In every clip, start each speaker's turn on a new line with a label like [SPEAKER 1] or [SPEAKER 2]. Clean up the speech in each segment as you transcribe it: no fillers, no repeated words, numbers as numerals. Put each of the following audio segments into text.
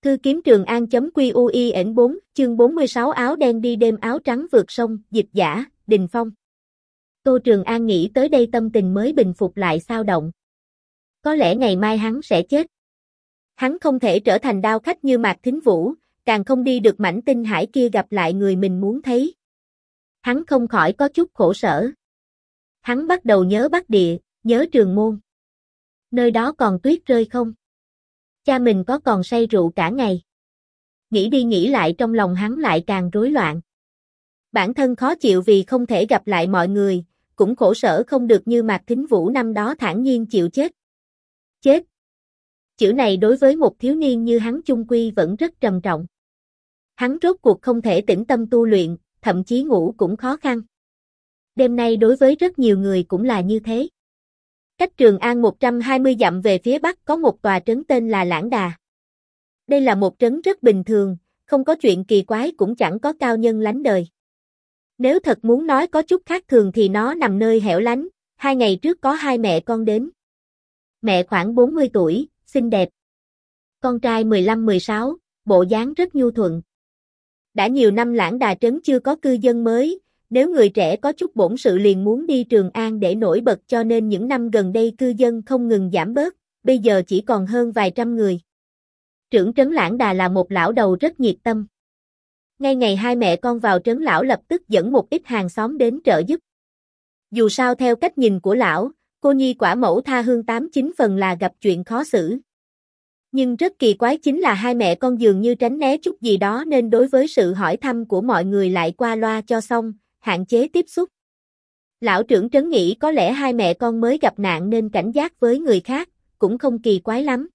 [SPEAKER 1] Thư kiếm Trường An.QUIN 4, chương 46 áo đen đi đêm áo trắng vượt sông, dịch giả, Đình Phong. Tô Trường An nghĩ tới đây tâm tình mới bình phục lại xao động. Có lẽ ngày mai hắn sẽ chết. Hắn không thể trở thành đao khách như Mạc Thính Vũ, càng không đi được mảnh tinh hải kia gặp lại người mình muốn thấy. Hắn không khỏi có chút khổ sở. Hắn bắt đầu nhớ Bắc Địa, nhớ Trường Môn. Nơi đó còn tuyết rơi không? Cha mình có còn say rượu cả ngày? Nghĩ đi nghĩ lại trong lòng hắn lại càng rối loạn. Bản thân khó chịu vì không thể gặp lại mọi người, cũng khổ sở không được như Mạc Thính Vũ năm đó thản nhiên chịu chết. Chết. Chữ này đối với một thiếu niên như hắn chung quy vẫn rất trầm trọng. Hắn rốt cuộc không thể tĩnh tâm tu luyện, thậm chí ngủ cũng khó khăn. Đêm nay đối với rất nhiều người cũng là như thế. Cách Trường An 120 dặm về phía bắc có một tòa trấn tên là Lãng Đà. Đây là một trấn rất bình thường, không có chuyện kỳ quái cũng chẳng có cao nhân lánh đời. Nếu thật muốn nói có chút khác thường thì nó nằm nơi hẻo lánh. 2 ngày trước có 2 mẹ con đến. Mẹ khoảng 40 tuổi, xinh đẹp. Con trai 15-16, bộ dáng rất nhu thuận. Đã nhiều năm Lãng Đà trấn chưa có cư dân mới, nếu người trẻ có chút bổn sự liền muốn đi Trường An để nổi bật cho nên những năm gần đây cư dân không ngừng giảm bớt, bây giờ chỉ còn hơn vài trăm người. Trưởng trấn Lãng Đà là một lão đầu rất nhiệt tâm. Ngay ngày 2 mẹ con vào trấn lão lập tức dẫn một ít hàng xóm đến trợ giúp. Dù sao theo cách nhìn của lão, cô nhi quả mẫu tha hương 8-9 phần là gặp chuyện khó xử. Nhưng rất kỳ quái chính là 2 mẹ con dường như tránh né chút gì đó nên đối với sự hỏi thăm của mọi người lại qua loa cho xong, hạn chế tiếp xúc. Lão trưởng trấn nghĩ có lẽ 2 mẹ con mới gặp nạn nên cảnh giác với người khác, cũng không kỳ quái lắm.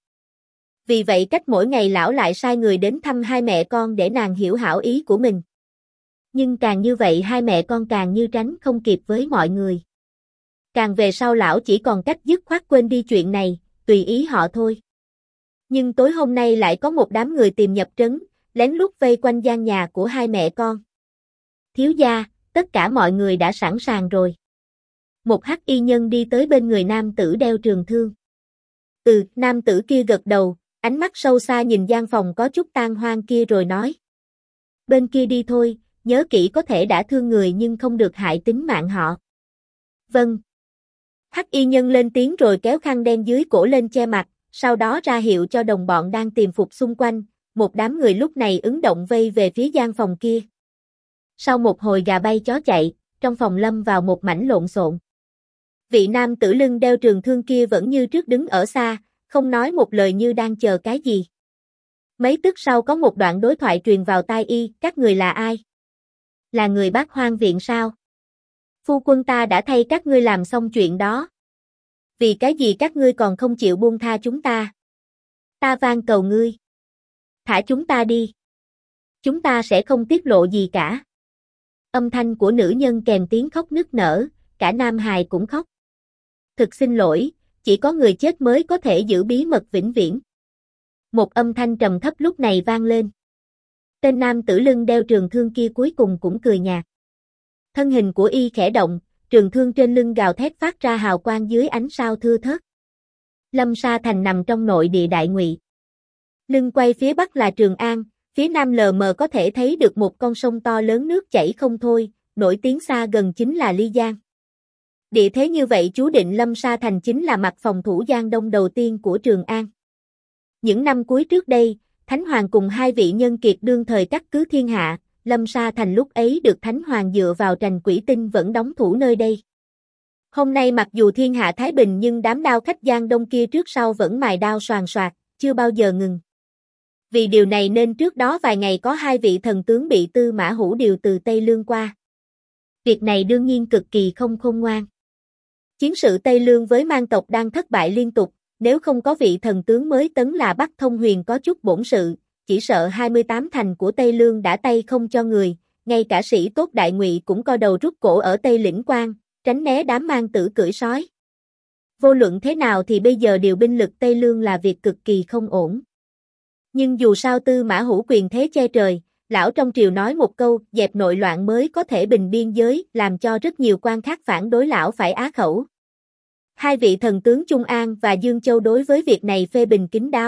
[SPEAKER 1] Vì vậy cách mỗi ngày lão lại sai người đến thăm 2 mẹ con để nàng hiểu hảo ý của mình. Nhưng càng như vậy 2 mẹ con càng như tránh không kịp với mọi người. Càng về sau lão chỉ còn cách dứt khoát quên đi chuyện này, tùy ý họ thôi. Nhưng tối hôm nay lại có một đám người tìm nhập trấn, lén lút vây quanh gian nhà của 2 mẹ con. Thiếu gia, tất cả mọi người đã sẵn sàng rồi. Một hắc y nhân đi tới bên người nam tử đeo trường thương. Nam tử kia gật đầu, ánh mắt sâu xa nhìn gian phòng có chút tan hoang kia rồi nói. Bên kia đi thôi, nhớ kỹ có thể đã thương người nhưng không được hại tính mạng họ. Vâng. Hắc y nhân lên tiếng rồi kéo khăn đen dưới cổ lên che mặt, sau đó ra hiệu cho đồng bọn đang tìm phục xung quanh, một đám người lúc này ứng động vây về phía gian phòng kia. Sau một hồi gà bay chó chạy, trong phòng lâm vào một mảnh lộn xộn. Vị nam tử lưng đeo trường thương kia vẫn như trước đứng ở xa, không nói một lời như đang chờ cái gì. Mấy tức sau có một đoạn đối thoại truyền vào tai y, các người là ai? Là người Bát Hoang viện sao? Phu quân ta đã thay các ngươi làm xong chuyện đó. Vì cái gì các ngươi còn không chịu buông tha chúng ta? Ta van cầu ngươi. Thả chúng ta đi. Chúng ta sẽ không tiết lộ gì cả. Âm thanh của nữ nhân kèm tiếng khóc nức nở, cả nam hài cũng khóc. Thực xin lỗi, chỉ có người chết mới có thể giữ bí mật vĩnh viễn. Một âm thanh trầm thấp lúc này vang lên. Tên nam tử lưng đeo trường thương kia cuối cùng cũng cười nhạt. Thân hình của y khẽ động, trường thương trên lưng gào thét phát ra hào quang dưới ánh sao thưa thớt. Lâm Sa Thành nằm trong nội địa Đại Ngụy. Lưng quay phía bắc là Trường An, phía nam lờ mờ có thể thấy được một con sông to lớn nước chảy không thôi, nổi tiếng xa gần chính là Ly Giang. Địa thế như vậy chú định Lâm Sa Thành chính là mặt phòng thủ Giang Đông đầu tiên của Trường An. Những năm cuối trước đây, Thánh Hoàng cùng 2 vị nhân kiệt đương thời cắt cứ thiên hạ, Lâm Sa Thành lúc ấy được Thánh Hoàng dựa vào Trành Quỷ Tinh vẫn đóng thủ nơi đây. Hôm nay mặc dù thiên hạ thái bình nhưng đám đao khách Giang Đông kia trước sau vẫn mài đao soàn soạt, chưa bao giờ ngừng. Vì điều này nên trước đó vài ngày có 2 vị thần tướng bị Tư Mã Hữu điều từ Tây Lương qua. Việc này đương nhiên cực kỳ không khôn ngoan. Chiến sự Tây Lương với Mang tộc đang thất bại liên tục, nếu không có vị thần tướng mới tấn là Bắc Thông Huyền có chút bổn sự, chỉ sợ 28 thành của Tây Lương đã tay không cho người, ngay cả sĩ tốt Đại Ngụy cũng co đầu rút cổ ở Tây Lĩnh Quan, tránh né đám mang tử cưỡi sói. Vô luận thế nào thì bây giờ điều binh lực Tây Lương là việc cực kỳ không ổn. Nhưng dù sao Tư Mã Hữu quyền thế che trời, lão trong triều nói một câu, dẹp nội loạn mới có thể bình biên giới, làm cho rất nhiều quan khác phản đối lão phải á khẩu. 2 vị thần tướng Trung An và Dương Châu đối với việc này phê bình kín đáo,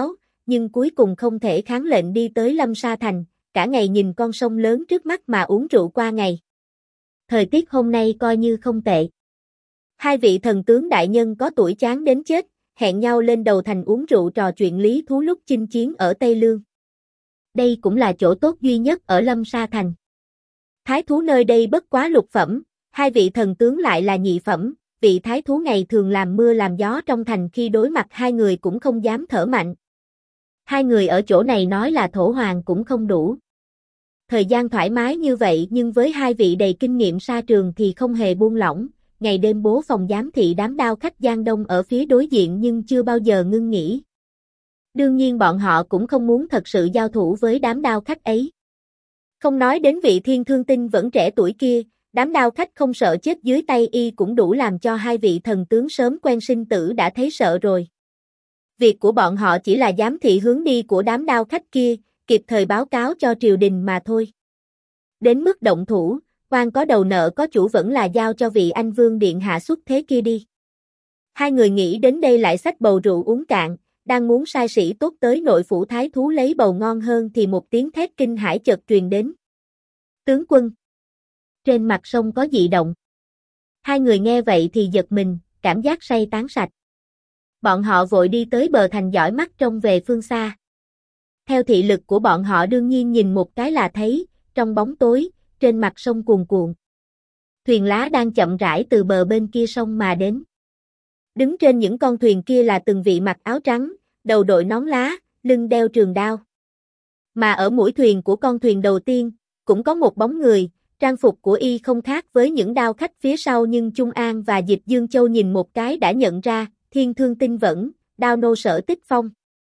[SPEAKER 1] nhưng cuối cùng không thể kháng lệnh đi tới Lâm Sa Thành, cả ngày nhìn con sông lớn trước mắt mà uống rượu qua ngày. Thời tiết hôm nay coi như không tệ. Hai vị thần tướng đại nhân có tuổi chán đến chết, hẹn nhau lên đầu thành uống rượu trò chuyện lý thú lúc chinh chiến ở Tây Lương. Đây cũng là chỗ tốt duy nhất ở Lâm Sa Thành. Thái thú nơi đây bất quá lục phẩm, hai vị thần tướng lại là nhị phẩm, vị thái thú ngày thường làm mưa làm gió trong thành khi đối mặt hai người cũng không dám thở mạnh. Hai người ở chỗ này nói là thổ hoàng cũng không đủ. Thời gian thoải mái như vậy nhưng với hai vị đầy kinh nghiệm sa trường thì không hề buông lỏng, ngày đêm bố phòng giám thị đám đao khách Giang Đông ở phía đối diện nhưng chưa bao giờ ngưng nghỉ. Đương nhiên bọn họ cũng không muốn thật sự giao thủ với đám đao khách ấy. Không nói đến vị thiên thương tinh vẫn trẻ tuổi kia, đám đao khách không sợ chết dưới tay y cũng đủ làm cho hai vị thần tướng sớm quen sinh tử đã thấy sợ rồi. Việc của bọn họ chỉ là giám thị hướng đi của đám đao khách kia, kịp thời báo cáo cho triều đình mà thôi. Đến mức động thủ, quan có đầu nợ có chủ vẫn là giao cho vị anh vương điện hạ xuất thế kia đi. Hai người nghĩ đến đây lại xách bầu rượu uống cạn, đang muốn sai sĩ tốt tới nội phủ thái thú lấy bầu ngon hơn thì một tiếng thét kinh hãi chợt truyền đến. Tướng quân! Trên mặt sông có dị động. Hai người nghe vậy thì giật mình, cảm giác say tán sạch. Bọn họ vội đi tới bờ thành dõi mắt trông về phương xa. Theo thị lực của bọn họ đương nhiên nhìn một cái là thấy, trong bóng tối, trên mặt sông cuồn cuộn. Thuyền lá đang chậm rãi từ bờ bên kia sông mà đến. Đứng trên những con thuyền kia là từng vị mặc áo trắng, đầu đội nón lá, lưng đeo trường đao. Mà ở mũi thuyền của con thuyền đầu tiên, cũng có một bóng người, trang phục của y không khác với những đao khách phía sau nhưng Chung An và Dịch Dương Châu nhìn một cái đã nhận ra, Thiên Thương Tinh Vẫn, đao nô Sở Tích Phong.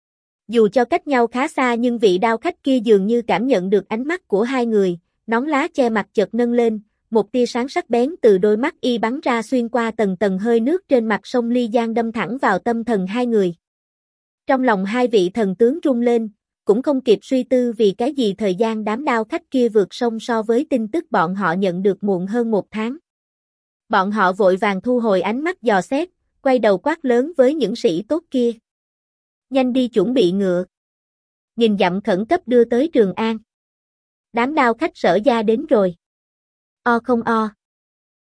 [SPEAKER 1] Dù cho cách nhau khá xa nhưng vị đao khách kia dường như cảm nhận được ánh mắt của hai người, nón lá che mặt chợt nâng lên, một tia sáng sắc bén từ đôi mắt y bắn ra xuyên qua tầng tầng hơi nước trên mặt sông Ly Giang đâm thẳng vào tâm thần hai người. Trong lòng hai vị thần tướng rung lên, cũng không kịp suy tư vì cái gì thời gian đám đao khách kia vượt sông so với tin tức bọn họ nhận được muộn hơn một tháng. Bọn họ vội vàng thu hồi ánh mắt dò xét, quay đầu quát lớn với những sĩ tốt kia. Nhanh đi chuẩn bị ngựa. Nghìn dặm khẩn cấp đưa tới Trường An. Đám đao khách Sở Gia đến rồi. O không o.